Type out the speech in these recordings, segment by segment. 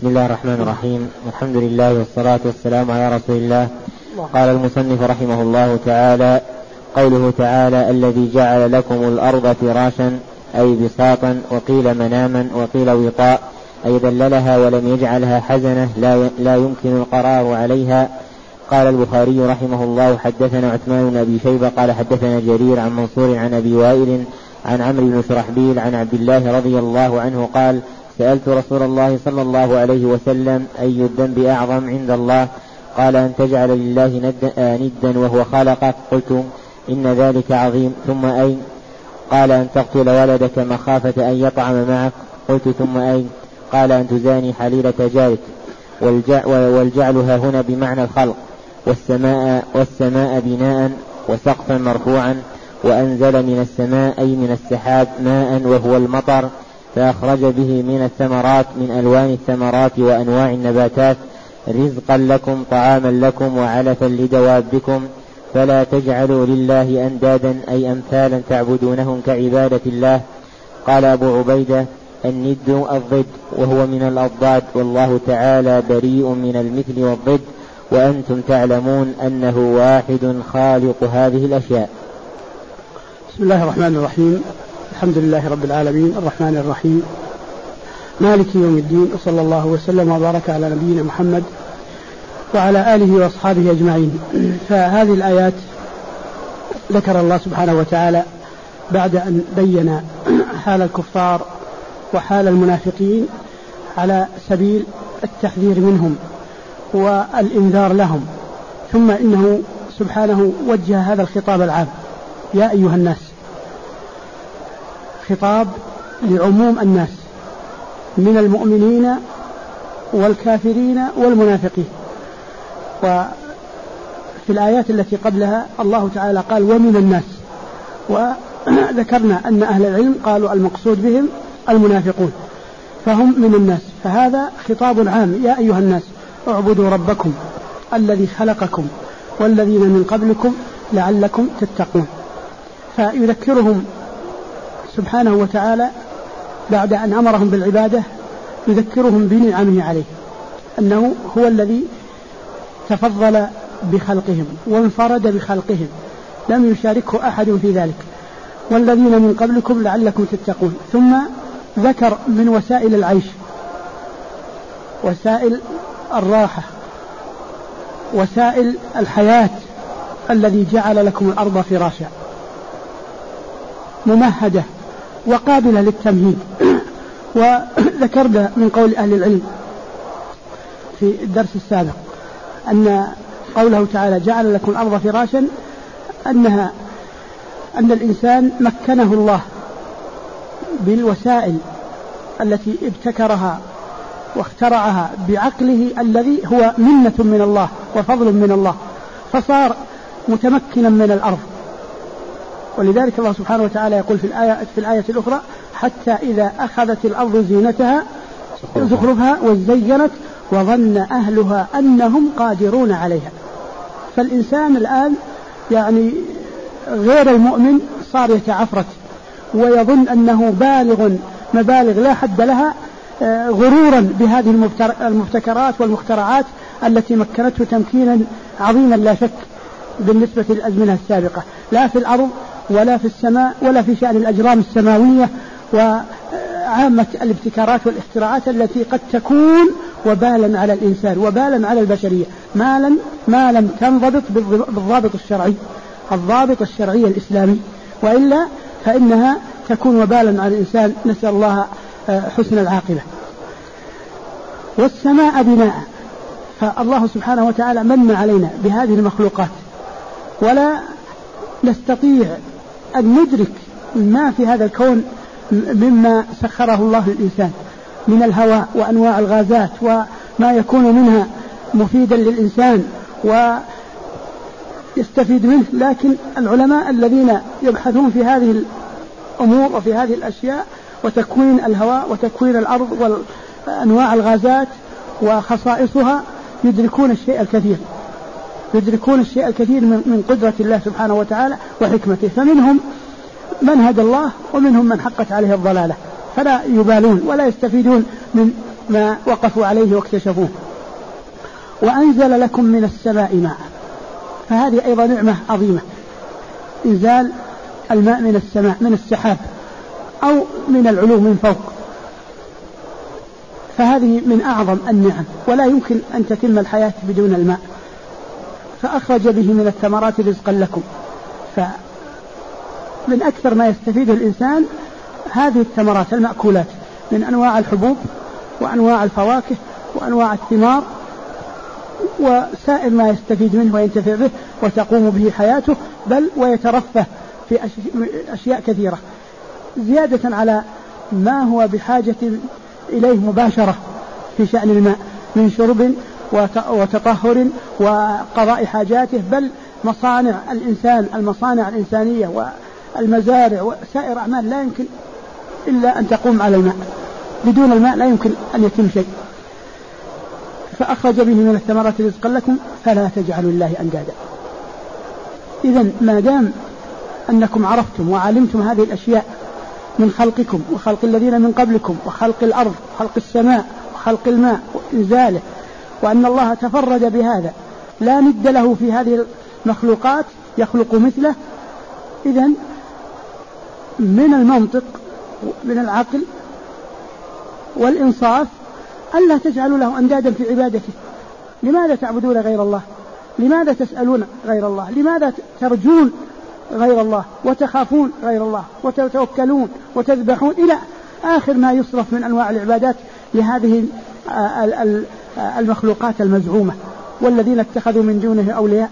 بسم الله الرحمن الرحيم. الحمد لله والصلاة والسلام على رسول الله. قال المصنف رحمه الله تعالى: قوله تعالى: الذي جعل لكم الأرض فراشا أي بساطا، وقيل مناما، وقيل وطاء، أي ذللها ولم يجعلها حزنة لا يمكن القرار عليها. قال البخاري رحمه الله: حدثنا عثمان بن أبي شيبة قال حدثنا جرير عن منصور عن أبي وائل عن عمرو بن شرحبيل عن عبد الله رضي الله عنه قال: سألت رسول الله صلى الله عليه وسلم: أي الذنب أعظم عند الله؟ قال: أن تجعل لله ندا وهو خلقك. قلت: إن ذلك عظيم. ثم أين؟ قال: أن تقتل ولدك مخافة أن يطعم معك. قلت: ثم أين؟ قال: أن تزاني حليلة جارك. والجعلها هنا بمعنى الخلق. والسماء بناء وسقفا مرفوعا. وأنزل من السماء أي من السحاب ماء وهو المطر، فأخرج به من الثمرات من ألوان الثمرات وأنواع النباتات رزقا لكم طعاما لكم وعلفا لدوابكم، فلا تجعلوا لله أندادا أي أمثالا تعبدونهم كعبادة الله. قال أبو عبيدة: الند الضد، وهو من الأضداد، والله تعالى بريء من المثل والضد، وأنتم تعلمون أنه واحد خالق هذه الأشياء. بسم الله الرحمن الرحيم. الحمد لله رب العالمين الرحمن الرحيم مالك يوم الدين، وصلى الله وسلم وبارك على نبينا محمد وعلى آله وأصحابه أجمعين. فهذه الآيات ذكر الله سبحانه وتعالى بعد أن بين حال الكفار وحال المنافقين على سبيل التحذير منهم والإنذار لهم، ثم إنه سبحانه وجه هذا الخطاب العام: يا أيها الناس، خطاب لعموم الناس من المؤمنين والكافرين والمنافقين. وفي الآيات التي قبلها الله تعالى قال: ومن الناس، وذكرنا أن أهل العلم قالوا المقصود بهم المنافقون، فهم من الناس، فهذا خطاب عام: يا أيها الناس اعبدوا ربكم الذي خلقكم والذين من قبلكم لعلكم تتقون. فيذكرهم سبحانه وتعالى بعد أن أمرهم بالعبادة، يذكرهم بنعمه عليه، أنه هو الذي تفضل بخلقهم وانفرد بخلقهم، لم يشاركه أحد في ذلك، والذين من قبلكم لعلكم تتقون. ثم ذكر من وسائل العيش، وسائل الراحة، وسائل الحياة، الذي جعل لكم الأرض فراشا ممهدة وقابلة للتمهيد. وذكرنا من قول أهل العلم في الدرس السابق أن قوله تعالى: جعل لكم الأرض فراشا، أن الإنسان مكنه الله بالوسائل التي ابتكرها واخترعها بعقله الذي هو منة من الله وفضل من الله، فصار متمكنا من الأرض. ولذلك الله سبحانه وتعالى يقول في الآية الأخرى: حتى إذا أخذت الأرض زينتها زخرفها وزينت وظن أهلها أنهم قادرون عليها. فالإنسان الآن يعني غير المؤمن صار يتعفرت ويظن أنه بالغ مبالغ لا حد لها، غرورا بهذه المبتكرات والمخترعات التي مكنته تمكينا عظيما لا شك بالنسبة للأزمنة السابقة، لا في الأرض ولا في السماء ولا في شأن الأجرام السماوية وعامة الابتكارات والاختراعات التي قد تكون وبالا على الإنسان وبالا على البشرية ما لم تنضبط بالضابط الشرعي، الضابط الشرعي الإسلامي، وإلا فإنها تكون وبالا على الإنسان، نسأل الله حسن العاقبة. والسماء بناء، فالله سبحانه وتعالى من علينا بهذه المخلوقات، ولا نستطيع أن ندرك ما في هذا الكون مما سخره الله للإنسان من الهواء وأنواع الغازات وما يكون منها مفيدا للإنسان ويستفيد منه. لكن العلماء الذين يبحثون في هذه الأمور وفي هذه الأشياء وتكوين الهواء وتكوين الأرض وأنواع الغازات وخصائصها يدركون الشيء الكثير من قدرة الله سبحانه وتعالى وحكمته. فمنهم من هدى الله ومنهم من حقت عليه الضلالة، فلا يبالون ولا يستفيدون من ما وقفوا عليه واكتشفوه. وأنزل لكم من السماء ماء، فهذه أيضا نعمة عظيمة، إنزال الماء من السماء، من السحاب أو من العلو من فوق، فهذه من أعظم النعم، ولا يمكن أن تتم الحياة بدون الماء. فأخرج به من الثمرات رزقا لكم، فمن أكثر ما يستفيد الإنسان هذه الثمرات المأكولات من أنواع الحبوب وأنواع الفواكه وأنواع الثمار وسائر ما يستفيد منه وينتفع به وتقوم به حياته، بل ويترفه في أشياء كثيرة زيادة على ما هو بحاجة إليه مباشرة في شأن الماء من شرب وتطهر وقضاء حاجاته، بل مصانع الإنسان، المصانع الإنسانية والمزارع وسائر أعمال لا يمكن إلا أن تقوم على الماء، بدون الماء لا يمكن أن يتم شيء. فأخرج به من الثمرات رزقا لكم فلا تجعلوا الله أندادا. إذن ما دام أنكم عرفتم وعلمتم هذه الأشياء من خلقكم وخلق الذين من قبلكم وخلق الأرض وخلق السماء وخلق الماء وإنزاله، وأن الله تفرد بهذا لا ند له في هذه المخلوقات يخلق مثله، إذن من المنطق من العقل والإنصاف ألا تجعلوا له أندادا في عبادته. لماذا تعبدون غير الله؟ لماذا تسألون غير الله؟ لماذا ترجون غير الله وتخافون غير الله وتتوكلون وتذبحون إلى آخر ما يصرف من أنواع العبادات لهذه المخلوقات المزعومة؟ والذين اتخذوا من دونه أولياء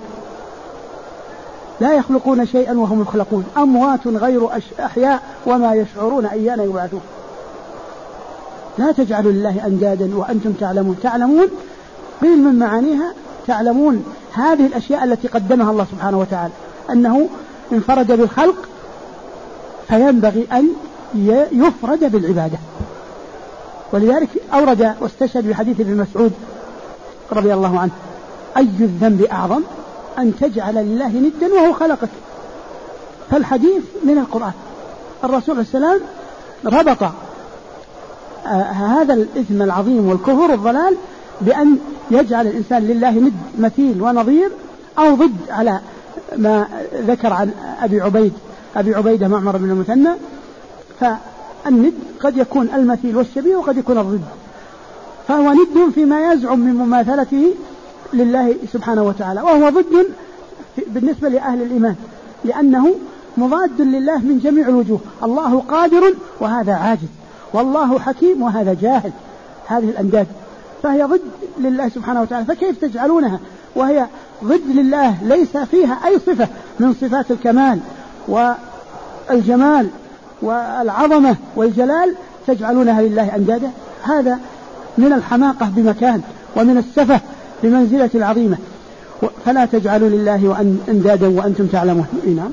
لا يخلقون شيئا وهم يخلقون، أموات غير أحياء وما يشعرون أيان يبعثون. لا تجعلوا لله أندادا وأنتم تعلمون قيل من معانيها تعلمون هذه الأشياء التي قدمها الله سبحانه وتعالى، أنه انفرد بالخلق فينبغي أن يفرد بالعبادة. ولذلك أورد واستشهد بحديث ابن مسعود رضي الله عنه: أي الذنب أعظم أن تجعل لله ندا وهو خلقك. فالحديث من القرآن. الرسول عليه السلام ربط هذا الإثم العظيم والكفر والضلال بأن يجعل الإنسان لله ند مثيل ونظير أو ضد، على ما ذكر عن أبي عبيدة معمر بن المثنى. فالند قد يكون المثيل والشبيه وقد يكون الضد، فهو ند فيما يزعم من مماثلته لله سبحانه وتعالى، وهو ضد بالنسبة لأهل الإيمان، لأنه مضاد لله من جميع الوجوه. الله قادر وهذا عاجز، والله حكيم وهذا جاهل. هذه الأنداد فهي ضد لله سبحانه وتعالى، فكيف تجعلونها وهي ضد لله ليس فيها أي صفة من صفات الكمال والجمال والعظمة والجلال، تجعلونها لله أندادا؟ هذا من الحماقة بمكان ومن السفة بمنزلة العظيمة. فلا تجعلوا لله أندادا وأنتم تعلمون. نعم.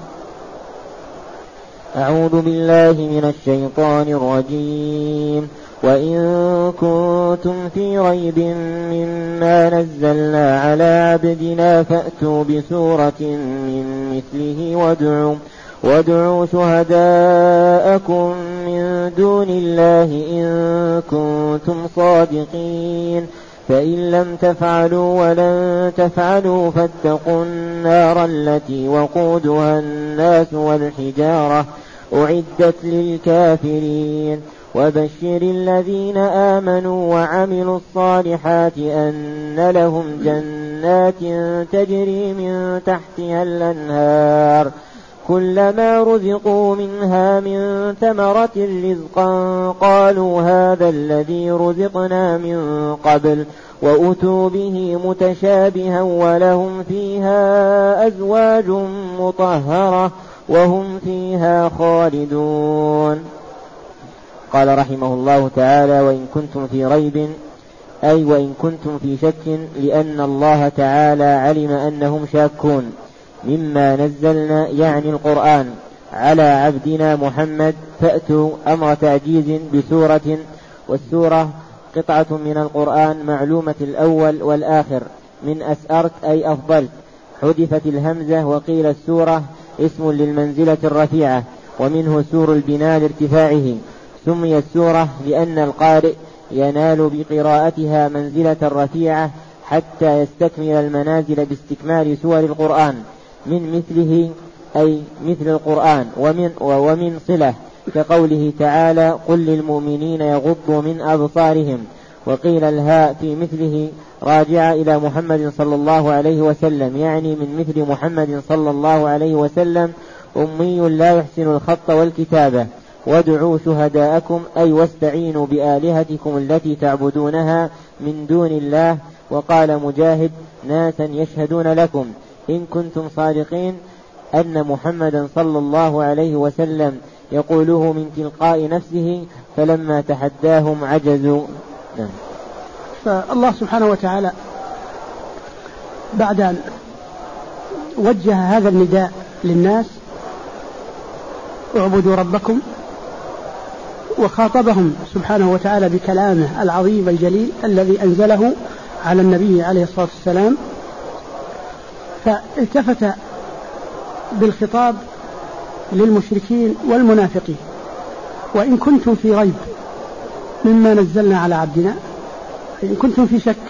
أعوذ بالله من الشيطان الرجيم. وإن كنتم في ريب مما نزلنا على عبدنا فأتوا بسورة من مثله وادعوا شهداءكم من دون الله إن كنتم صادقين، فإن لم تفعلوا ولن تفعلوا فاتقوا النار التي وقودها الناس والحجارة أعدت للكافرين. وبشر الذين آمنوا وعملوا الصالحات أن لهم جنات تجري من تحتها الأنهار كلما رزقوا منها من ثمرة رزقا قالوا هذا الذي رزقنا من قبل وأتوا به متشابها ولهم فيها أزواج مطهرة وهم فيها خالدون. قال رحمه الله تعالى: وإن كنتم في ريب، أي وإن كنتم في شك، لأن الله تعالى علم أنهم شاكون مما نزلنا يعني القرآن على عبدنا محمد، فأتوا أمر تعجيز بسورة، والسورة قطعة من القرآن معلومة الأول والآخر من أسأرت أي أفضل، حذفت الهمزة وقيل السورة اسم للمنزلة الرفيعة، ومنه سور البناء لارتفاعه. سمي السورة لأن القارئ ينال بقراءتها منزلة رفيعة حتى يستكمل المنازل باستكمال سور القرآن من مثله أي مثل القرآن ومن صلة، كقوله تعالى قل للمؤمنين يغضوا من أبصارهم. وقيل الهاء في مثله راجع إلى محمد صلى الله عليه وسلم، يعني من مثل محمد صلى الله عليه وسلم أمي لا يحسن الخط والكتابة. وادعوا شهداءكم أي واستعينوا بآلهتكم التي تعبدونها من دون الله. وقال مجاهد ناسا يشهدون لكم إن كنتم صادقين أن محمدا صلى الله عليه وسلم يقوله من تلقاء نفسه فلما تحداهم عجزوا. فالله سبحانه وتعالى بعد أن وجه هذا النداء للناس اعبدوا ربكم، وخاطبهم سبحانه وتعالى بكلامه العظيم الجليل الذي أنزله على النبي عليه الصلاة والسلام، فالتفت بالخطاب للمشركين والمنافقين: وإن كنتم في ريب مما نزلنا على عبدنا، إن كنتم في شك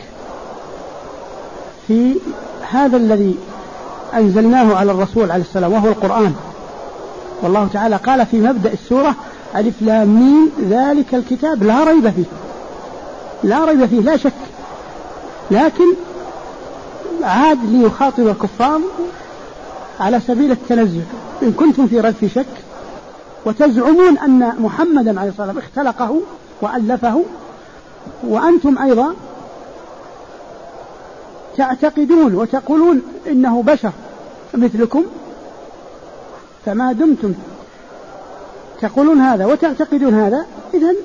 في هذا الذي أنزلناه على الرسول عليه السلام وهو القرآن، والله تعالى قال في مبدأ السورة ألف لام ميم ذلك الكتاب لا ريب فيه، لا ريب فيه لا شك، لكن عاد ليخاطب الكفار على سبيل التنزل: إن كنتم في ريب في شك وتزعمون أن محمدا عليه الصلاة والسلام اختلقه وألفه، وأنتم أيضا تعتقدون وتقولون إنه بشر مثلكم، فما دمتم تقولون هذا وتعتقدون هذا إذن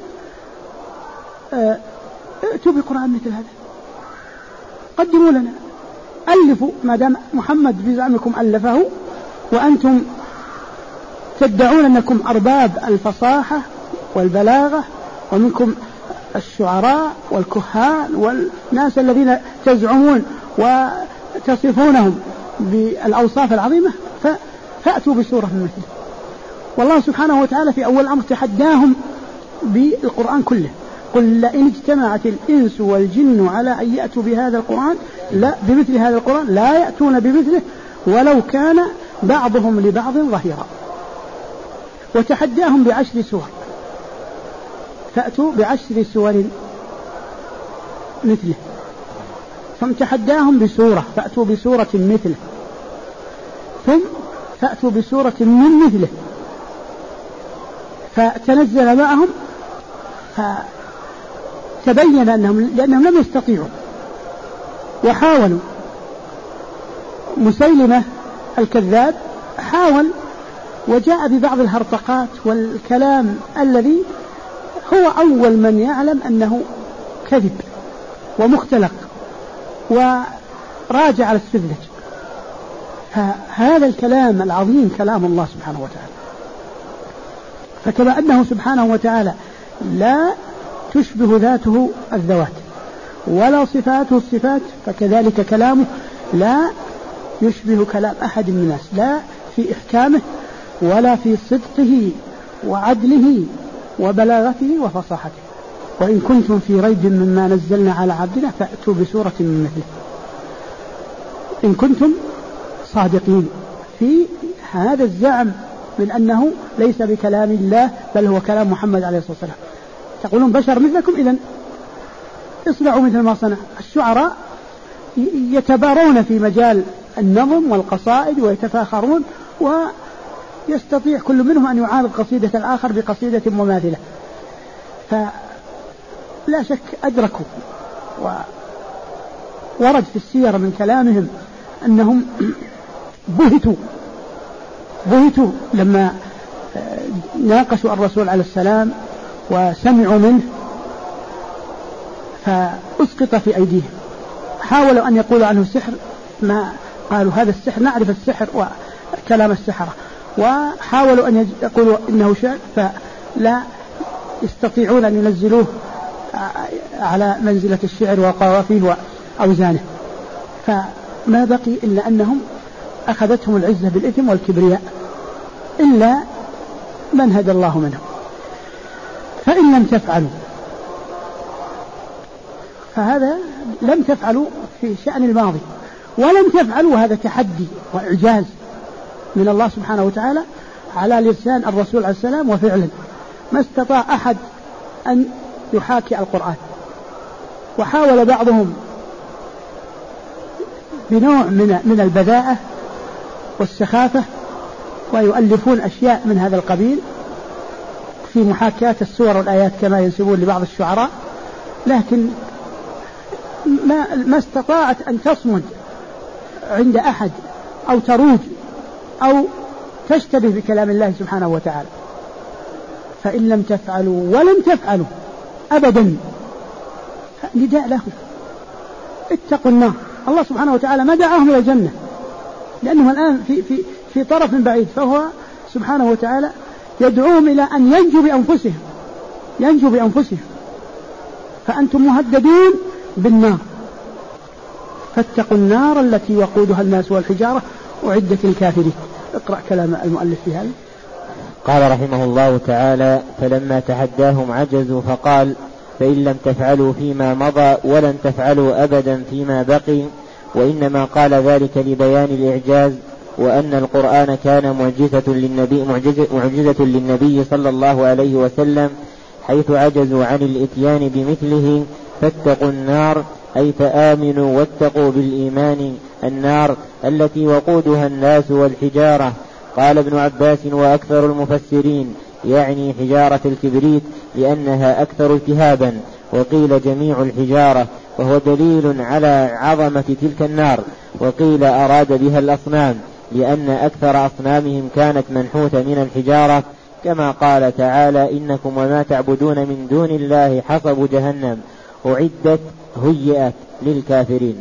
ائتوا بقرآن مثل هذا، قدموا لنا، ألفوا، ما دام محمد بزعمكم ألفه وأنتم تدعون أنكم أرباب الفصاحة والبلاغة ومنكم الشعراء والكهان والناس الذين تزعمون وتصفونهم بالأوصاف العظيمة، فأتوا بسورة من مثله. والله سبحانه وتعالى في أول أمر تحداهم بالقرآن كله: قل لئن اجتمعت الإنس والجن على أن يأتوا بهذا القرآن لا بمثل هذا القرآن لا يأتون بمثله ولو كان بعضهم لبعض ظهيرا. وتحداهم ب10 سور: فأتوا ب10 سور مثله. ثم تحداهم بسورة: فأتوا بسورة مثله. ثم فأتوا بسورة من مثله. فتنزل معهم، فتبين لأنهم لم يستطيعوا وحاولوا. مسيلمة الكذاب حاول وجاء ببعض الهرطقات والكلام الذي هو أول من يعلم أنه كذب ومختلق وراجع على السذج. فهذا الكلام العظيم كلام الله سبحانه وتعالى، فكما أنه سبحانه وتعالى لا تشبه ذاته الذوات ولا صفاته الصفات، فكذلك كلامه لا يشبه كلام أحد من الناس، لا في إحكامه ولا في صدقه وعدله وبلاغته وفصاحته. وإن كنتم في ريب مما نزلنا على عبدنا فأتوا بسورة من مثله إن كنتم صادقين في هذا الزعم من أنه ليس بكلام الله بل هو كلام محمد عليه الصلاة والسلام. تقولون بشر مثلكم، إذن اصنعوا مثل ما صنع. الشعراء يتبارون في مجال النظم والقصائد ويتفاخرون، ويستطيع كل منهم أن يعارض قصيدة الآخر بقصيدة مماثلة، فلا شك أدركوا. وورد في السير من كلامهم أنهم بهتوا لما ناقشوا الرسول عليه السلام وسمعوا منه فأسقط في أيديهم. حاولوا أن يقولوا عنه سحر، ما قالوا هذا السحر، نعرف السحر وكلام السحرة. وحاولوا أن يقولوا إنه شعر، فلا يستطيعون أن ينزلوه على منزلة الشعر وقوافيه وأوزانه. فما بقي إلا أنهم أخذتهم العزة بالإثم والكبرياء إلا من هدى الله منهم. فإن لم تفعلوا فهذا لم تفعلوا في شأن الماضي ولم تفعلوا، هذا تحدي وإعجاز من الله سبحانه وتعالى على لسان الرسول عليه السلام، وفعلا ما استطاع أحد أن يحاكي القرآن. وحاول بعضهم بنوع من البذاءة والسخافة ويؤلفون أشياء من هذا القبيل في محاكاة السور والآيات كما ينسبون لبعض الشعراء، لكن ما استطاعت أن تصمد عند أحد أو تروج أو تشتبه بكلام الله سبحانه وتعالى. فإن لم تفعلوا ولم تفعلوا أبدا نداء لهم اتقوا النار. الله سبحانه وتعالى ما دعاهم إلى الجنة لأنهم الآن في طرف بعيد، فهو سبحانه وتعالى يدعوهم إلى أن ينجوا بأنفسهم فأنتم مهددون بالنار. فاتقوا النار التي وقودها الناس والحجارة أعدت للكافرين. اقرأ كلام المؤلف في هذا. قال رحمه الله تعالى: فلما تحداهم عجزوا فقال: فإن لم تفعلوا فيما مضى ولن تفعلوا أبدا فيما بقي. وإنما قال ذلك لبيان الإعجاز، وأن القرآن كان معجزة للنبي صلى الله عليه وسلم حيث عجزوا عن الإتيان بمثله. فاتقوا النار أي فآمنوا واتقوا بالإيمان النار التي وقودها الناس والحجارة. قال ابن عباس وأكثر المفسرين يعني حجارة الكبريت لأنها أكثر التهابا، وقيل جميع الحجارة، وهو دليل على عظمة تلك النار. وقيل أراد بها الأصنام لأن أكثر أصنامهم كانت منحوتة من الحجارة، كما قال تعالى: إنكم وما تعبدون من دون الله حصب جهنم أعدت هيئت للكافرين.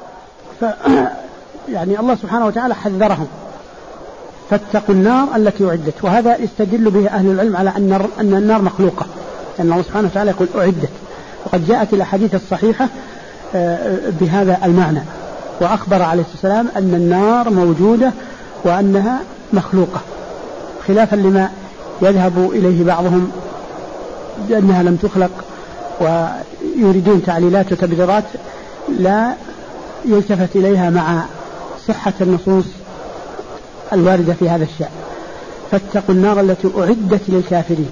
يعني الله سبحانه وتعالى حذرهم فاتقوا النار التي أعدت، وهذا يستدل به أهل العلم على أن النار مخلوقة، لأن الله سبحانه وتعالى يقول أعدت، وقد جاءت الأحاديث الصحيحة بهذا المعنى، وأخبر عليه الصلاة والسلام أن النار موجودة وأنها مخلوقة، خلافا لما يذهب إليه بعضهم بأنها لم تخلق، ويريدون تعليلات وتبريرات لا يلتفت إليها مع صحة النصوص الواردة في هذا الشأن. فاتقوا النار التي أعدت للكافرين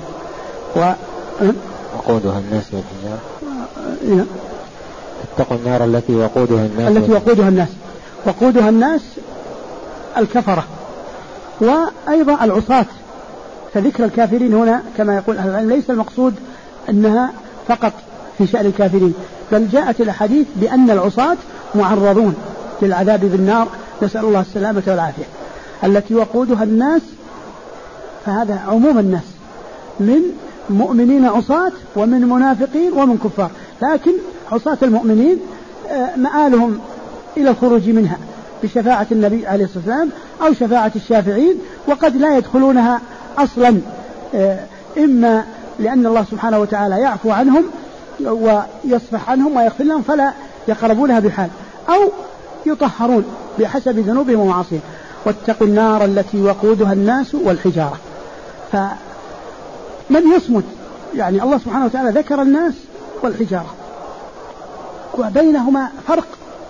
وقودها الناس والحجارة. اتقوا النار التي وقودها الناس وقودها الناس الكفرة وأيضا العصاة. فذكر الكافرين هنا كما يقول أهل العلم ليس المقصود أنها فقط في شأن الكافرين، بل جاءت الحديث بأن العصاة معرضون للعذاب بالنار، نسأل الله السلامة والعافية. التي وقودها الناس فهذا عموم الناس من مؤمنين عصاة ومن منافقين ومن كفار، لكن عصاة المؤمنين مآلهم إلى الخروج منها بشفاعة النبي عليه الصلاة والسلام أو شفاعة الشافعين، وقد لا يدخلونها أصلا، إما لأن الله سبحانه وتعالى يعفو عنهم ويصفح عنهم ويغفر لهم فلا يقربونها بحال، أو يطهرون بحسب ذنوبهم ومعاصيهم. واتقوا النار التي وقودها الناس والحجارة. فمن يصمد يعني الله سبحانه وتعالى ذكر الناس والحجارة وبينهما فرق.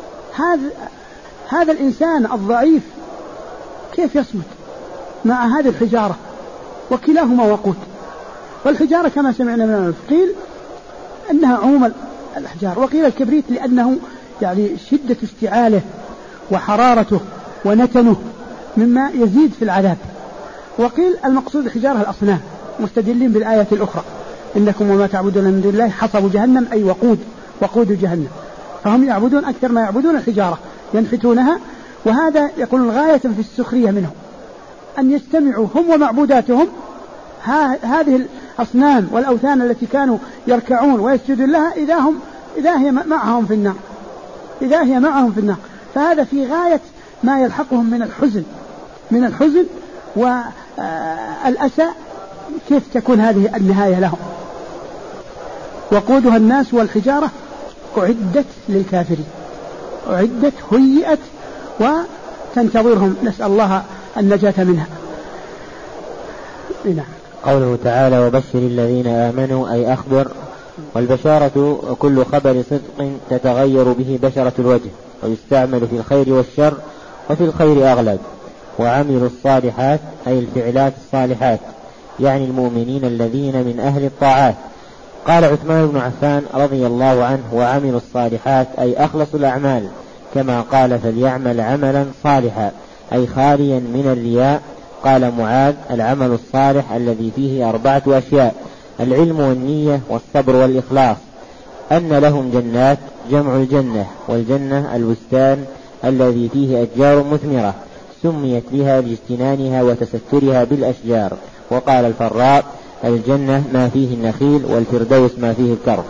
هذا الإنسان الضعيف كيف يصمد مع هذه الحجارة؟ وكلاهما وقود. والحجارة كما سمعنا من قيل أنها عموم الأحجار، وقيل الكبريت لأنه يعني شدة اشتعاله وحرارته ونتنه مما يزيد في العذاب. وقيل المقصود الحجارة الأصنام، مستدلين بالآية الأخرى: إنكم وما تعبدون من دون الله حصب جهنم، أي وقود جهنم. فهم يعبدون أكثر ما يعبدون الحجارة، ينحتونها. وهذا يقول الغاية في السخرية منهم أن يستمعوا هم ومعبوداتهم هذه الأصنام والأوثان التي كانوا يركعون ويسجدون لها إذا هي معهم في النار. فهذا في غاية ما يلحقهم من الحزن والأسى. كيف تكون هذه النهاية لهم؟ وقودها الناس والحجارة أعدت للكافرين، أعدت هيئت وتنتظرهم، نسأل الله النجاة منها. قوله تعالى: وبشر الذين آمنوا، أي أخبر والبشارة كل خبر صدق تتغير به بشرة الوجه، ويستعمل في الخير والشر، وفي الخير أغلب. وعملوا الصالحات أي الفعلات الصالحات، يعني المؤمنين الذين من أهل الطاعات. قال عثمان بن عفان رضي الله عنه: وعملوا الصالحات أي أخلصوا الأعمال، كما قال: فليعمل عملا صالحا أي خاليا من الرياء. قال معاذ: العمل الصالح الذي فيه 4 أشياء: العلم والنية والصبر والإخلاص. أن لهم جنات، جمع الجنة، والجنة البستان الذي فيه أشجار مثمرة، سميت بها لاجتنانها وتسترها بالأشجار. وقال الفراء: الجنة ما فيه النخيل، والفردوس ما فيه الكرم.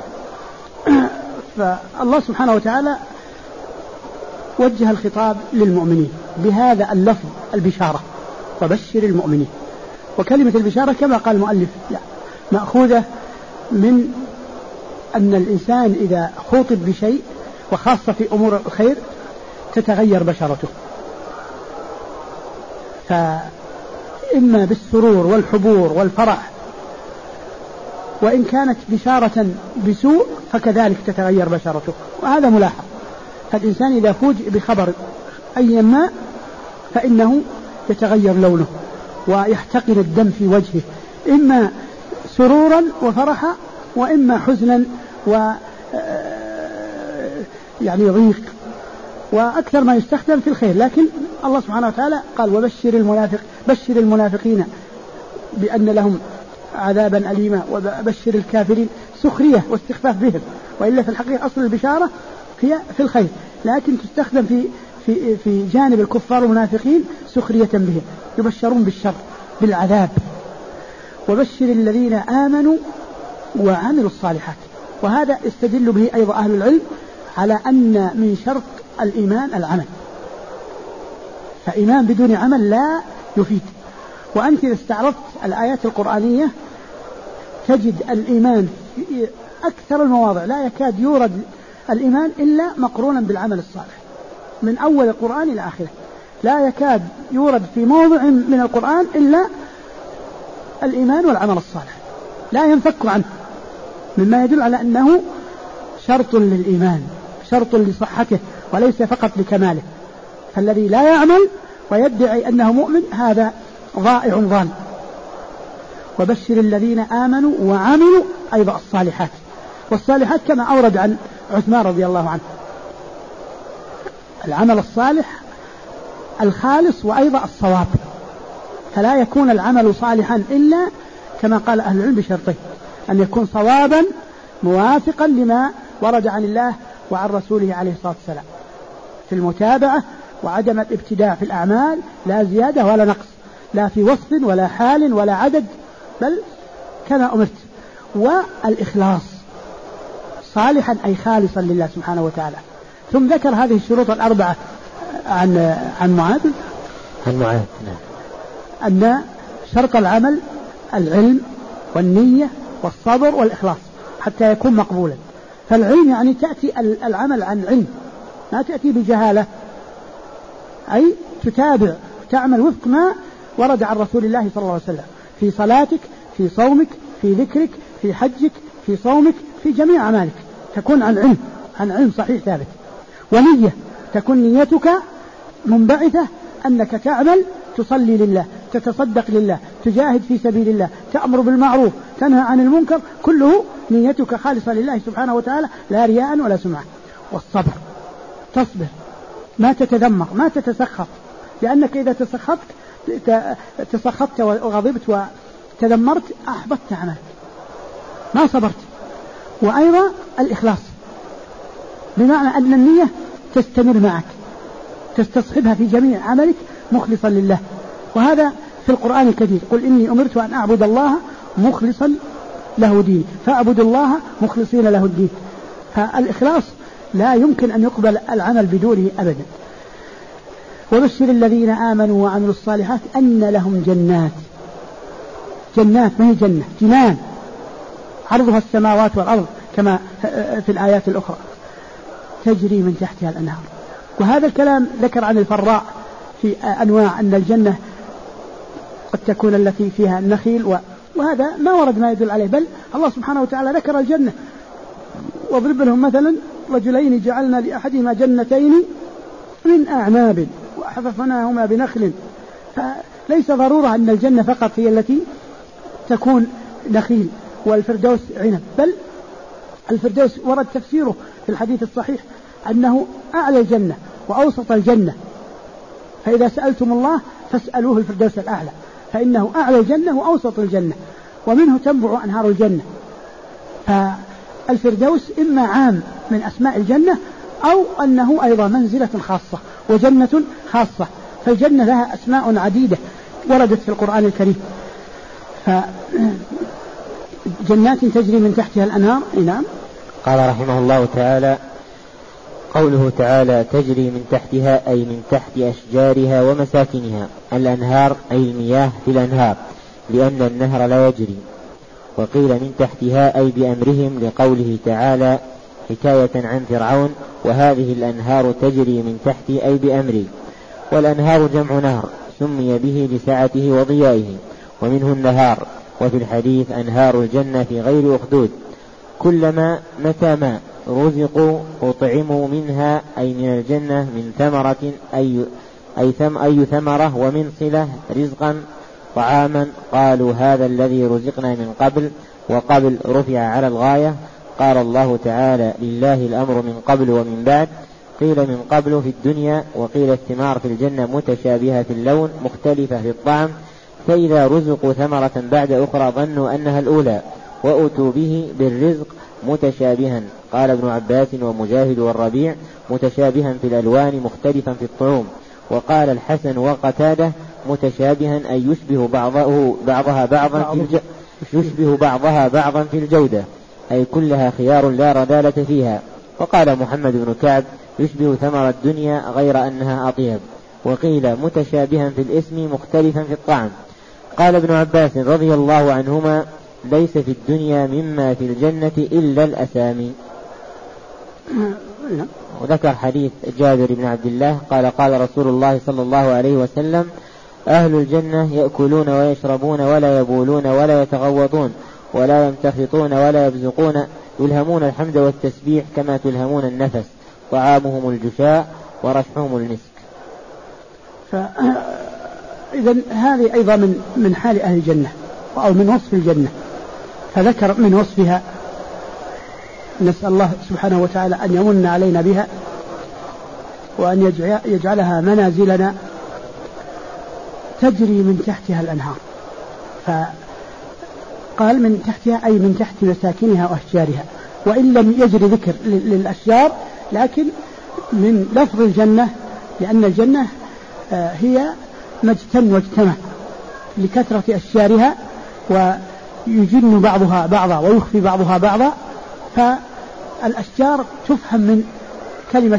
فالله سبحانه وتعالى وجه الخطاب للمؤمنين بهذا اللفظ البشارة: وبشر المؤمنين. وكلمة البشارة كما قال المؤلف مأخوذة من أن الإنسان إذا خوطب بشيء، وخاصة في أمور الخير، تتغير بشرته، فإما بالسرور والحبور والفرح، وإن كانت بشارة بسوء فكذلك تتغير بشرته. وهذا ملاحظ، فالإنسان إذا فوجئ بخبر أي ما فإنه يتغير لونه ويحتقن الدم في وجهه، إما سرورا وفرحا، وإما حزنا يعني ضيق، وأكثر ما يستخدم في الخير. لكن الله سبحانه وتعالى قال: بشر المنافقين بأن لهم عذابا أليما، وبشر الكافرين، سخرية واستخفاف بهم. وإلا في الحقيقة أصل البشارة هي في الخير، لكن تستخدم في جانب الكفار والمنافقين سخرية بهم، يبشرون بالشر بالعذاب. وبشر الذين آمنوا وعملوا الصالحات. وهذا استدل به أيضا أهل العلم على أن من شرط الإيمان العمل، فإيمان بدون عمل لا يفيد. وأنت إذا استعرضت الآيات القرآنية تجد الإيمان في أكثر المواضع لا يكاد يورد الإيمان إلا مقرونا بالعمل الصالح، من أول القرآن إلى آخره لا يكاد يورد في موضع من القرآن إلا الإيمان والعمل الصالح، لا ينفك عنه، مما يدل على أنه شرط للإيمان، شرط لصحته وليس فقط لكماله. فالذي لا يعمل ويدعي أنه مؤمن هذا ضائع ضال. وبشر الذين آمنوا وعملوا أيضا الصالحات. والصالحات كما أورد عن عثمان رضي الله عنه: العمل الصالح الخالص وأيضا الصواب، فلا يكون العمل صالحا إلا كما قال أهل العلم بشرطين: أن يكون صوابا موافقا لما ورد عن الله وعن رسوله عليه الصلاة والسلام في المتابعة، وعدم الابتداع في الأعمال، لا زيادة ولا نقص، لا في وصف ولا حال ولا عدد، بل كما أمرت. والإخلاص صالحا أي خالصا لله سبحانه وتعالى. ثم ذكر هذه الشروط 4 عن معاذ أن شرط العمل العلم والنية والصبر والإخلاص حتى يكون مقبولا. فالعلم يعني تأتي العمل عن علم، ما تأتي بجهالة، أي تتابع تعمل وفق ما ورد عن رسول الله صلى الله عليه وسلم في صلاتك، في صومك، في ذكرك، في حجك، في صومك، في جميع أعمالك، تكون عن علم صحيح ثابت. ونية، تكون نيتك منبعثة أنك تعمل، تصلي لله، تتصدق لله، تجاهد في سبيل الله، تأمر بالمعروف، تنهى عن المنكر، كله نيتك خالصة لله سبحانه وتعالى، لا رياء ولا سمعة. والصبر، تصبر، ما تتذمر، ما تتسخط، لأنك إذا تسخطت وغضبت وتذمرت أحبطت عملك، ما صبرت. وأيضا الإخلاص، بمعنى أن النية تستمر معك، تستصحبها في جميع عملك مخلصا لله. وهذا في القرآن الكريم: قل إني أمرت أن أعبد الله مخلصا له دين، فأعبدوا الله مخلصين له الدين. فالإخلاص لا يمكن أن يقبل العمل بدونه أبدا. وبشر الذين آمنوا وعملوا الصالحات أن لهم جنات ما هي جنة، جنان عرضها السماوات والأرض كما في الآيات الأخرى، تجري من تحتها الأنهار. وهذا الكلام ذكر عن الفراء في أنواع، أن الجنة قد تكون التي فيها النخيل، وهذا ما ورد ما يدل عليه، بل الله سبحانه وتعالى ذكر الجنة واضرب لهم مثلا رجلين جعلنا لأحدهما جنتين من أعناب وحففناهما بنخل. فليس ضرورة أن الجنة فقط هي التي تكون نخيل والفردوس عنب، بل الفردوس ورد تفسيره في الحديث الصحيح أنه أعلى الجنة وأوسط الجنة، فإذا سألتم الله فاسألوه الفردوس الأعلى، فإنه أعلى الجنة وأوسط الجنة ومنه تنبع أنهار الجنة. فالفردوس إما عام من أسماء الجنة أو أنه أيضا منزلة خاصة وجنة خاصة، فالجنة لها أسماء عديدة وردت في القرآن الكريم. فجنات تجري من تحتها الأنهار. نعم. قال رحمه الله تعالى: قوله تعالى تجري من تحتها أي من تحت أشجارها ومساكنها. الأنهار أي المياه في الأنهار، لأن النهر لا يجري. وقيل من تحتها أي بأمرهم، لقوله تعالى حكاية عن فرعون: وهذه الأنهار تجري من تحتي أي بأمري. والأنهار جمع نهر سمي به لسعته وضيائه، ومنه النهار. وفي الحديث أنهار الجنة في غير أخدود، كلما متى ما رزقوا أطعموا منها أي من الجنة من ثمرة أي ثمرة، ومن صلة رزقا طعاما. قالوا هذا الذي رزقنا من قبل، وقبل رفع على الغاية. قال الله تعالى لله الأمر من قبل ومن بعد. قيل من قبل في الدنيا، وقيل الثمار في الجنة متشابهة في اللون مختلفة في الطعم، فإذا رزقوا ثمرة بعد أخرى ظنوا أنها الأولى، وأتوا به بالرزق متشابها. قال ابن عباس ومجاهد والربيع: متشابها في الألوان مختلفا في الطعوم. وقال الحسن وقتاده: متشابها أي يشبه بعضها بعضا في الجودة، أي كلها خيار لا ردالة فيها. وقال محمد بن كعب: يشبه ثمر الدنيا غير أنها أطيب. وقيل متشابها في الاسم مختلفا في الطعم. قال ابن عباس رضي الله عنهما: ليس في الدنيا مما في الجنة إلا الأسامي. وذكر حديث جابر بن عبد الله قال: قال رسول الله صلى الله عليه وسلم: أهل الجنة يأكلون ويشربون ولا يبولون ولا يتغوطون ولا يمتخطون ولا يبزقون، يلهمون الحمد والتسبيح كما تلهمون النفس، طعامهم الجشاء ورشحهم المسك. إذن هذه أيضا من حال أهل الجنة أو من وصف الجنة. فذكر من وصفها، نسأل الله سبحانه وتعالى أن يمن علينا بها وأن يجعلها منازلنا، تجري من تحتها الأنهار. فقال من تحتها أي من تحت مساكنها وأشجارها، وإن لم يجري ذكر للأشجار لكن من لفظ الجنة، لأن الجنة هي مجتن واجتمع لكثرة أشجارها، ويجن بعضها بعضا ويخفي بعضها بعضا. فالأشجار تفهم من كلمة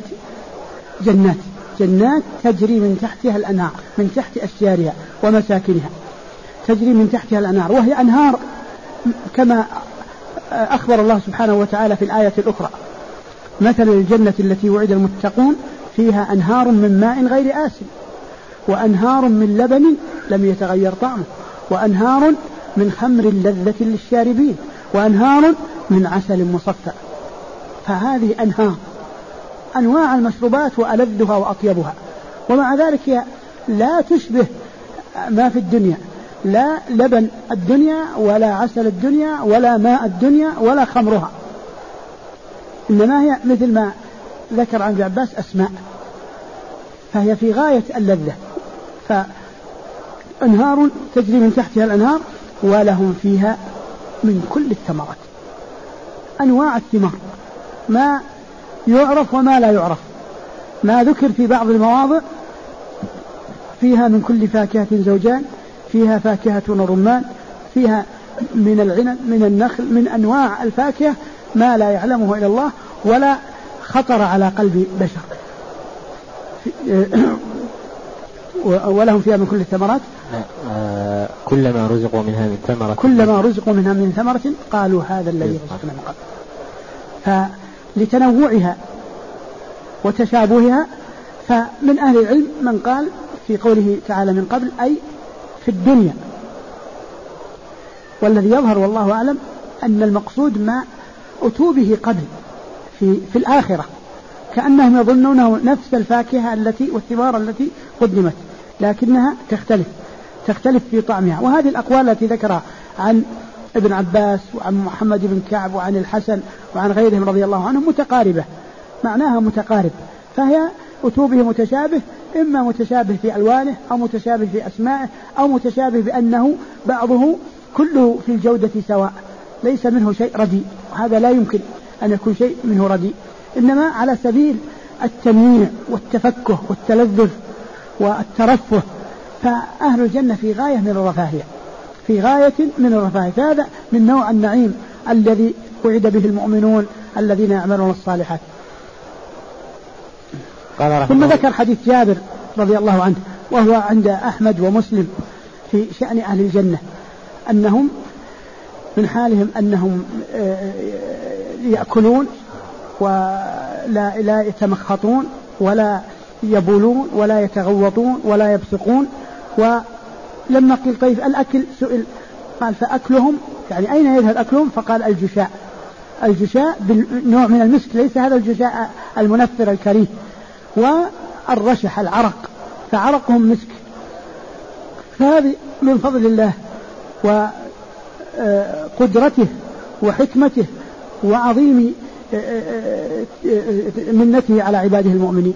جنات تجري من تحتها الأنهار، من تحت أشجارها ومساكنها تجري من تحتها الأنهار، وهي أنهار كما أخبر الله سبحانه وتعالى في الآية الأخرى: مثل الجنة التي وعد المتقون فيها أنهار من ماء غير آسن، وأنهار من لبن لم يتغير طعمه، وأنهار من خمر لذة للشاربين، وأنهار من عسل مصفى. فهذه أنواع المشروبات وألذها وأطيبها، ومع ذلك هي لا تشبه ما في الدنيا، لا لبن الدنيا ولا عسل الدنيا ولا ماء الدنيا ولا خمرها، إنما هي مثل ما ذكر عن ابن عباس أسماء، فهي في غاية اللذة. فأنهار تجري من تحتها الأنهار ولهم فيها من كل الثمرات، أنواع الثمار، ما يعرف وما لا يعرف، ما ذكر في بعض المواضع: فيها من كل فاكهة زوجان، فيها فاكهة ورمان، فيها من العنب من النخل، من أنواع الفاكهة ما لا يعلمه إلا الله ولا خطر على قلب بشر. ولهم فيها من كل الثمرات كلما رزقوا منها من ثمرة قالوا هذا الذي رزقنا من قبل. فلتنوعها وتشابهها، فمن أهل العلم من قال في قوله تعالى من قبل أي في الدنيا، والذي يظهر والله أعلم أن المقصود ما أتوا به قبل، في الآخرة، كأنهم يظنونه نفس الفاكهة التي والثمار التي قدمت، لكنها تختلف في طعمها. وهذه الأقوال التي ذكرها عن ابن عباس وعن محمد بن كعب وعن الحسن وعن غيرهم رضي الله عنهم متقاربة، معناها متقارب، فهي أتوبه متشابه، إما متشابه في ألوانه أو متشابه في أسمائه أو متشابه بأنه بعضه كله في الجودة سواء، ليس منه شيء رديء، هذا لا يمكن أن يكون شيء منه رديء، إنما على سبيل التنويع والتفكه والتلذذ والترفه. فأهل الجنة في غاية من الرفاهية، في غاية من الرفاهية، هذا من نوع النعيم الذي وعد به المؤمنون الذين يعملون الصالحات. ثم ذكر حديث جابر رضي الله عنه وهو عند أحمد ومسلم في شأن أهل الجنة، أنهم من حالهم أنهم يأكلون ولا يتمخطون ولا يبولون ولا يتغوطون ولا يبصقون. ولما قيل طيب الأكل سئل قال فأكلهم يعني أين يذهب أكلهم؟ فقال الجشاء بالنوع من المسك، ليس هذا الجشاء المنفر الكريه، والرشح العرق، فعرقهم مسك. فهذه من فضل الله وقدرته وحكمته وعظيم منته على عباده المؤمنين.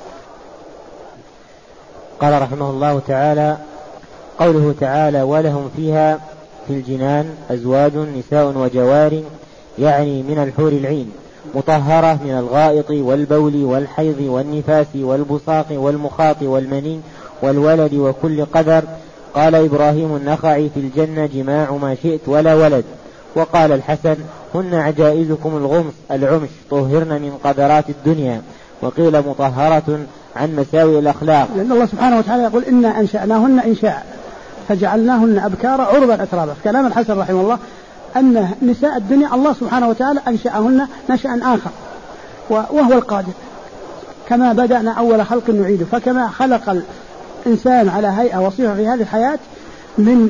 قال رحمه الله تعالى: قوله تعالى: ولهم فيها في الجنان أزواج نساء وجوار، يعني من الحور العين، مطهرة من الغائط والبول والحيض والنفاس والبصاق والمخاط والمني والولد وكل قدر. قال إبراهيم النخعي: في الجنة جماع ما شئت ولا ولد. وقال الحسن: هن عجائزكم العمش طهرن من قدرات الدنيا. وقيل مطهرة عن مساوئ الأخلاق، لأن الله سبحانه وتعالى يقول: إنا أنشأناهن إنشاء فجعلناهن أبكارا عربا أترابا. كلام الحسن رحمه الله أن نساء الدنيا الله سبحانه وتعالى أنشأهن نشأ آخر، وهو القادر، كما بدأنا أول خلق نعيده. فكما خلق الإنسان على هيئة وصفة في هذه الحياة من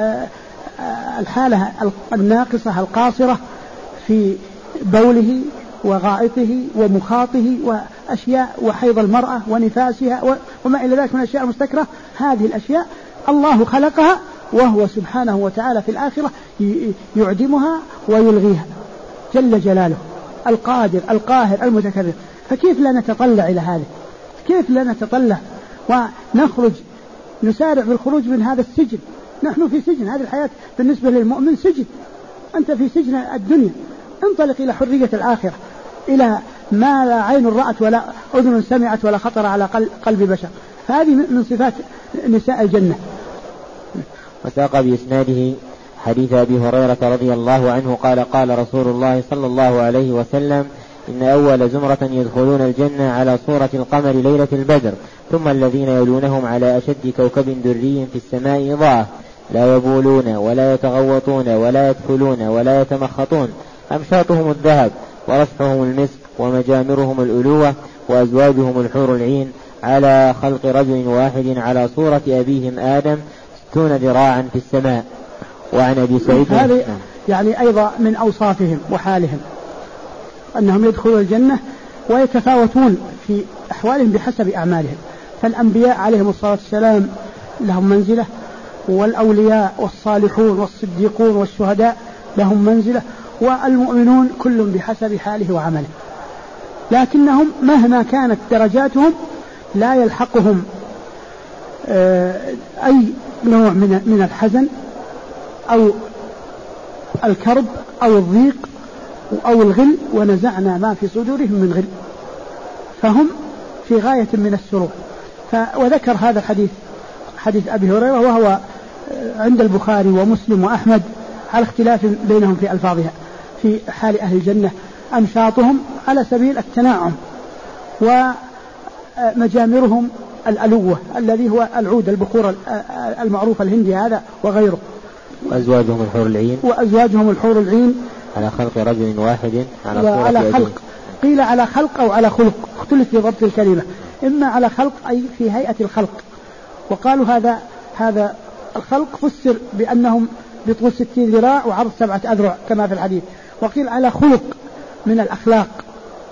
الحالة الناقصة القاصرة في بوله وغائطه ومخاطه وأشياء وحيض المرأة ونفاسها وما إلى ذلك من الأشياء المستكرة، هذه الأشياء الله خلقها وهو سبحانه وتعالى في الآخرة يعدمها ويلغيها جل جلاله، القادر القاهر المتكبر. فكيف لا نتطلع إلى هذا؟ كيف لا نتطلع ونخرج نسارع بالخروج من هذا السجن؟ نحن في سجن، هذه الحياة بالنسبة للمؤمن سجن، أنت في سجن الدنيا، انطلق إلى حرية الآخرة، إلى ما لا عين رأت ولا أذن سمعت ولا خطر على قلب بشر. فهذه من صفات نساء الجنة. وساق بإسناده حديث أبي هريرة رضي الله عنه قال: قال رسول الله صلى الله عليه وسلم: إن أول زمرة يدخلون الجنة على صورة القمر ليلة البدر، ثم الذين يلونهم على أشد كوكب دري في السماء إضاءة، لا يبولون ولا يتغوطون ولا يدخلون ولا يتمخطون، أمشاطهم الذهب ورشحهم المسك ومجامرهم الألوة، وأزواجهم الحور العين، على خلق رجل واحد على صورة أبيهم آدم 60 ذراعا في السماء. وعن أبي سعيد هذه يعني أيضا من أوصافهم وحالهم أنهم يدخلون الجنة ويتفاوتون في أحوالهم بحسب أعمالهم. فالأنبياء عليهم الصلاة والسلام لهم منزلة، والأولياء والصالحون والصديقون والشهداء لهم منزلة، والمؤمنون كل بحسب حاله وعمله. لكنهم مهما كانت درجاتهم لا يلحقهم أي نوع من الحزن أو الكرب أو الضيق أو الغل، ونزعنا ما في صدورهم من غل، فهم في غاية من السرور. وذكر هذا الحديث، حديث أبي هريرة، وهو عند البخاري ومسلم وأحمد على اختلاف بينهم في ألفاظها، في حال أهل الجنة: أمشاطهم على سبيل التناعم، ومجامرهم الألوة الذي هو العود البخور المعروف الهندي هذا وغيره، وأزواجهم الحور العين، وأزواجهم الحور العين على خلق رجل واحد على صورة على خلق، قيل على خلق أو على خلق، اختلف في ضبط الكلمة، إما على خلق أي في هيئة الخلق، وقالوا هذا الخلق فسر بأنهم بطول 60 ذراع وعرض 7 أذرع كما في الحديث، وقيل على خلق من الأخلاق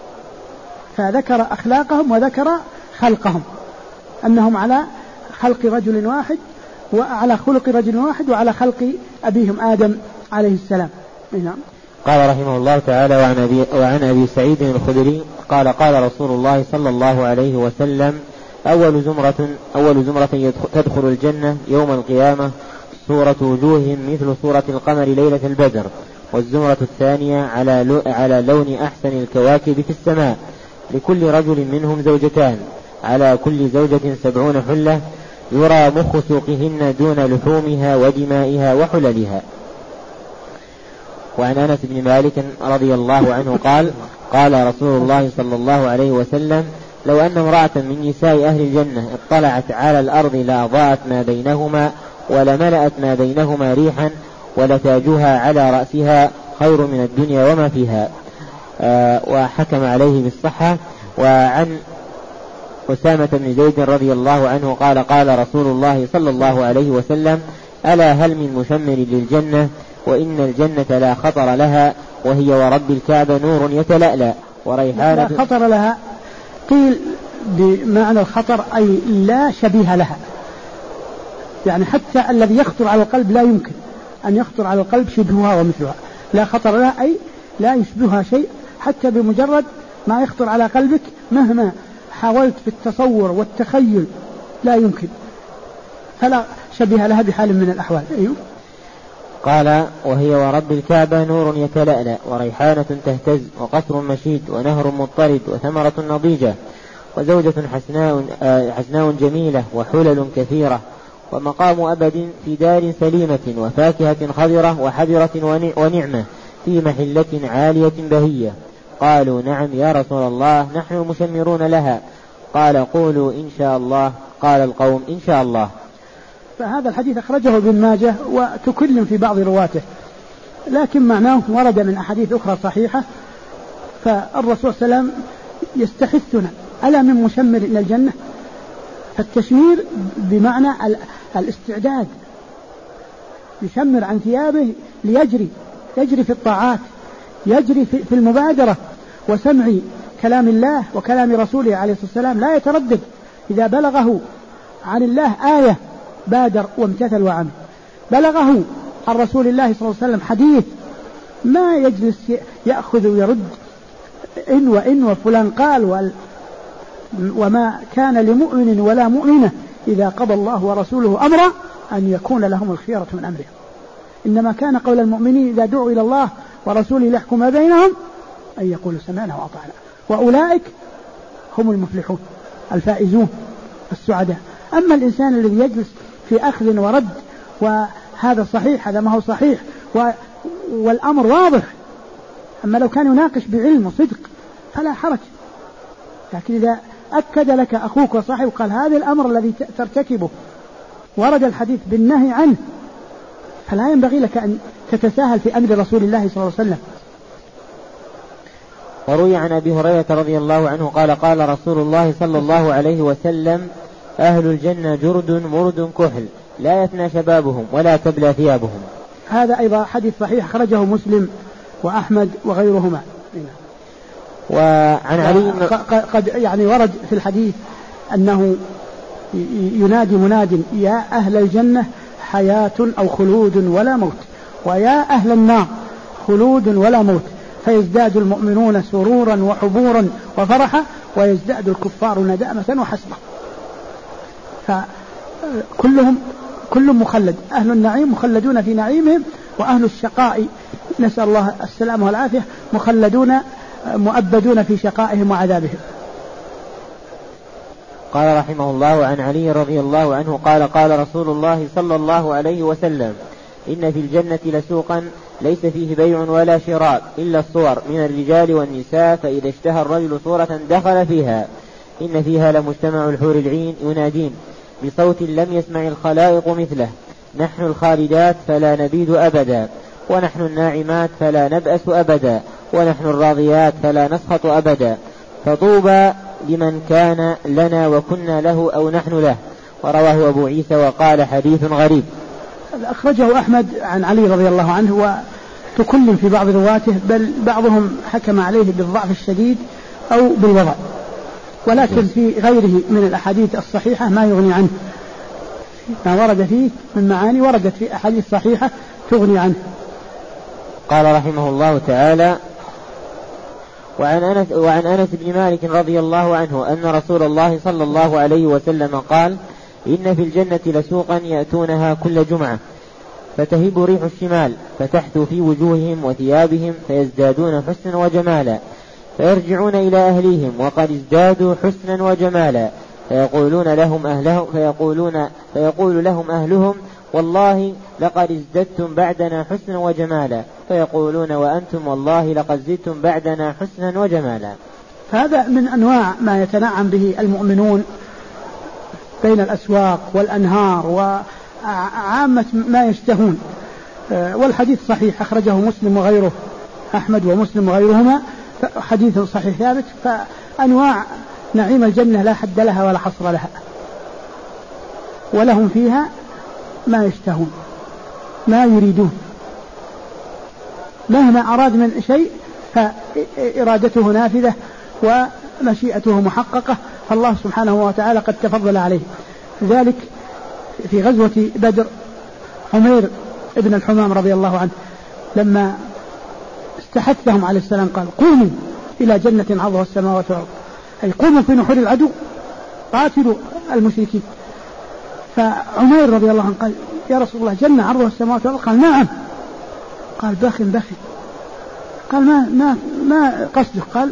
فذكر أخلاقهم وذكر خلقهم، أنهم على خلق رجل واحد وعلى خلق رجل واحد وعلى خلق أبيهم آدم عليه السلام. نعم. قال رحمه الله تعالى: وعن أبي سعيد الخدري قال: قال رسول الله صلى الله عليه وسلم: أول زمرة تدخل الجنة يوم القيامة صورة وجوههم مثل صورة القمر ليلة البدر، والزمرة الثانية على لون أحسن الكواكب في السماء، لكل رجل منهم زوجتان، على كل زوجة 70 حلة، يرى مخ سوقهن دون لحومها ودمائها وحللها. وعن أنس بن مالك رضي الله عنه قال: قال رسول الله صلى الله عليه وسلم: لو أن امرأة من نساء أهل الجنة اطلعت على الأرض لأضاءت ما بينهما ولملأت ما بينهما ريحا ولتاجها على رأسها خير من الدنيا وما فيها. وحكم عليه بالصحة. وعن أسامة بن زيد رضي الله عنه قال: قال رسول الله صلى الله عليه وسلم: ألا هل من مشمر للجنة؟ وإن الجنة لا خطر لها، وهي ورب الكعبة نور يتلألأ وريحانة. لا خطر لها قيل بمعنى الخطر أي لا شبيه لها، يعني حتى الذي يخطر على القلب لا يمكن أن يخطر على القلب شبهها ومثلها. لا خطر لها أي لا يشبهها شيء، حتى بمجرد ما يخطر على قلبك مهما حاولت في التصور والتخيل لا يمكن، فلا شبيه لها بحال من الأحوال. أيوه. قال: وهي ورب الكعبة نور يتلألأ وريحانة تهتز وقصر مشيد ونهر مضطرد وثمرة نضيجة وزوجة حسناء جميلة وحلل كثيرة ومقام أبد في دار سليمة وفاكهة خضرة وحذرة ونعمة في محلة عالية بهية. قالوا: نعم يا رسول الله، نحن المشمرون لها. قال: قولوا إن شاء الله. قال القوم: إن شاء الله. فهذا الحديث أخرجه ابن ماجه وتكلم في بعض رواته، لكن معناه ورد من أحاديث أخرى صحيحة. فالرسول صلى الله عليه وسلم يستحثنا: ألا من مشمر إلى الجنة؟ فالتشمير بمعنى الاستعداد، يشمر عن ثيابه يجري في الطاعات، يجري في المبادرة وسمع كلام الله وكلام رسوله عليه الصلاة والسلام، لا يتردد، إذا بلغه عن الله آية بادر وامتثل وعمل، بلغه عن رسول الله صلى الله عليه وسلم حديث ما يجلس يأخذ ويرد إن وفلان قال وما كان لمؤمن ولا مؤمنة إذا قضى الله ورسوله أمرا أن يكون لهم الخيرة من أمرهم، إنما كان قول المؤمنين إذا دعوا إلى الله ورسوله ليحكم بينهم أن يقولوا سمعنا وأطعنا، وأولئك هم المفلحون الفائزون السعداء. أما الإنسان الذي يجلس في أخذ ورد وهذا صحيح هذا ما هو صحيح والأمر واضح، أما لو كان يناقش بعلم وصدق فلا حرج، لكن إذا أكد لك أخوك وصاحب قال هذا الأمر الذي ترتكبه ورد الحديث بالنهي عنه، فلا ينبغي لك أن تتساهل في أمر رسول الله صلى الله عليه وسلم. وروي عن أبي هريرة رضي الله عنه قال: قال رسول الله صلى الله عليه وسلم: أهل الجنة جرد مرد كحل لا يفنى شبابهم ولا تبلى ثيابهم. هذا أيضا حديث صحيح خرجه مسلم وأحمد وغيرهما. وعن علي قد يعني ورد في الحديث أنه ينادي مناد: يا أهل الجنة حياة أو خلود ولا موت، ويا أهل النار خلود ولا موت، فيزداد المؤمنون سرورا وحبورا وفرحا ويزداد الكفار ندامة وحسرة. فكلهم مخلد، أهل النعيم مخلدون في نعيمهم، وأهل الشقاء نسأل الله السلامة والعافية مخلدون مؤبدون في شقائهم وعذابهم. قال رحمه الله: عن علي رضي الله عنه قال: قال رسول الله صلى الله عليه وسلم: إن في الجنة لسوقا ليس فيه بيع ولا شراء إلا الصور من الرجال والنساء، فإذا اشتهى الرجل صورة دخل فيها، إن فيها لمجتمع الحور العين ينادين بصوت لم يسمع الخلائق مثله: نحن الخالدات فلا نبيد أبدا، ونحن الناعمات فلا نبأس أبدا، ونحن الراضيات فلا نسخط أبدا، فطوبى لمن كان لنا وكنا له أو نحن له. ورواه أبو عيسى وقال: حديث غريب. أخرجه أحمد عن علي رضي الله عنه وتكلم في بعض رواته، بل بعضهم حكم عليه بالضعف الشديد أو بالوضع، ولكن في غيره من الأحاديث الصحيحة ما يغني عنه، ما ورد فيه من معاني وردت في أحاديث صحيحة تغني عنه. قال رحمه الله تعالى: وعن أنس بن مالك رضي الله عنه أن رسول الله صلى الله عليه وسلم قال: إن في الجنة لسوقا يأتونها كل جمعة فتهب ريح الشمال فتحثو في وجوههم وثيابهم فيزدادون حسنا وجمالا، فيرجعون إلى أهليهم وقد ازدادوا حسنا وجمالا، فيقول لهم أهلهم: والله لقد ازددتم بعدنا حسنا وجمالا، فيقولون: وأنتم والله لقد زدتم بعدنا حسنا وجمالا. هذا من أنواع ما يتنعم به المؤمنون بين الأسواق والأنهار وعامة ما يشتهون، والحديث صحيح أخرجه مسلم وغيره، أحمد ومسلم وغيرهما، حديث صحيح ثابت. فأنواع نعيم الجنة لا حد لها ولا حصر لها، ولهم فيها ما يشتهون ما يريدون، مهما أراد من شيء فإرادته نافذة ومشيئته محققة، فالله سبحانه وتعالى قد تفضل عليه. ذلك في غزوة بدر عمير ابن الحمام رضي الله عنه لما استحثهم عليه السلام قال: قوموا إلى جنة عرضها السماوات والأرض، أي قوموا في نحور العدو قاتلوا المشركين. فعمير رضي الله عنه قال: يا رسول الله جنة عرضها السماوات والأرض؟ قال: نعم. قال: بخ. قال: ما قصدك؟ قال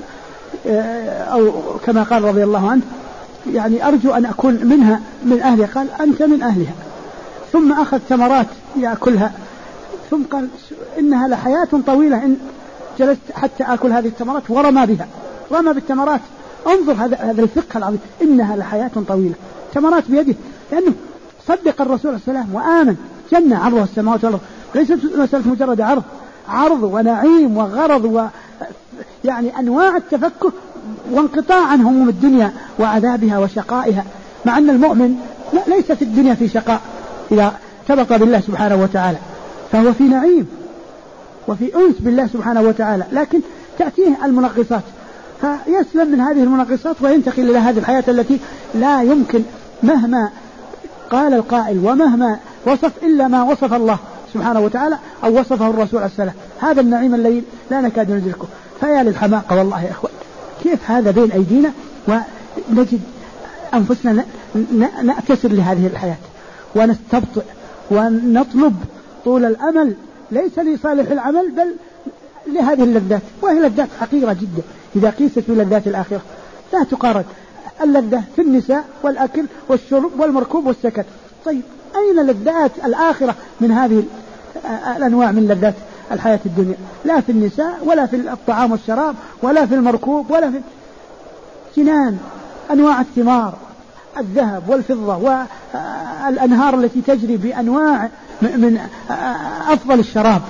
أو كما قال رضي الله عنه: يعني أرجو أن أكون منها من أهلها. قال: أنت من أهلها. ثم أخذ ثمرات يأكلها، ثم قال: إنها لحياة طويلة إن جلست حتى أكل هذه الثمرات، ورمى بها، رمى بالثمرات. انظر هذا الفقه العظيم، إنها لحياة طويلة، ثمرات بيده، لأنه صدق الرسول صلى الله عليه وسلم وآمن. جنة عرضها السماوات والأرض، ليست مسألة مجرد عرض ونعيم وغرض يعني أنواع التفكه وانقطاع عن هموم الدنيا وعذابها وشقائها، مع أن المؤمن ليس في الدنيا في شقاء إذا ارتبط بالله سبحانه وتعالى، فهو في نعيم وفي أنس بالله سبحانه وتعالى، لكن تأتيه المنغصات فيسلم من هذه المنغصات وينتقل إلى هذه الحياة التي لا يمكن مهما قال القائل ومهما وصف إلا ما وصف الله سبحانه وتعالى أو وصفه الرسول عليه السلام. هذا النعيم الذي لا نكاد ندركه. فيا للحماقة والله يا أخوان، كيف هذا بين أيدينا ونجد أنفسنا نأتسر لهذه الحياة ونستبطئ ونطلب طول الأمل ليس لصالح العمل بل لهذه اللذات، وهي لذات حقيرة جدا إذا قيست بلذات الآخرة، لا تقارن. اللذة في النساء والأكل والشرب والمركوب والسكن. طيب أين لذات الآخرة من هذه الأنواع من لذات الحياة الدنيا؟ لا في النساء ولا في الطعام والشراب ولا في المركوب ولا في جنان أنواع الثمار، الذهب والفضة والأنهار التي تجري بأنواع من أفضل الشراب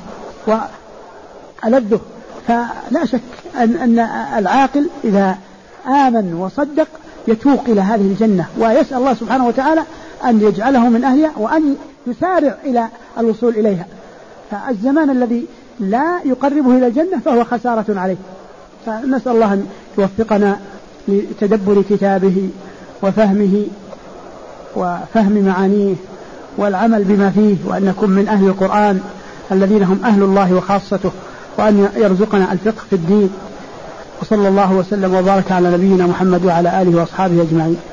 وألذه. فلا شك أن العاقل إذا آمن وصدق يتوق إلى هذه الجنة ويسأل الله سبحانه وتعالى أن يجعله من أهلها وأن يسارع إلى الوصول إليها. فالزمان الذي لا يقربه إلى الجنة فهو خسارة عليه. فنسأل الله أن يوفقنا لتدبر كتابه وفهمه وفهم معانيه والعمل بما فيه، وأن نكون من أهل القرآن الذين هم أهل الله وخاصته، وأن يرزقنا الفقه في الدين. وصلى الله وسلم وبارك على نبينا محمد وعلى آله وأصحابه أجمعين.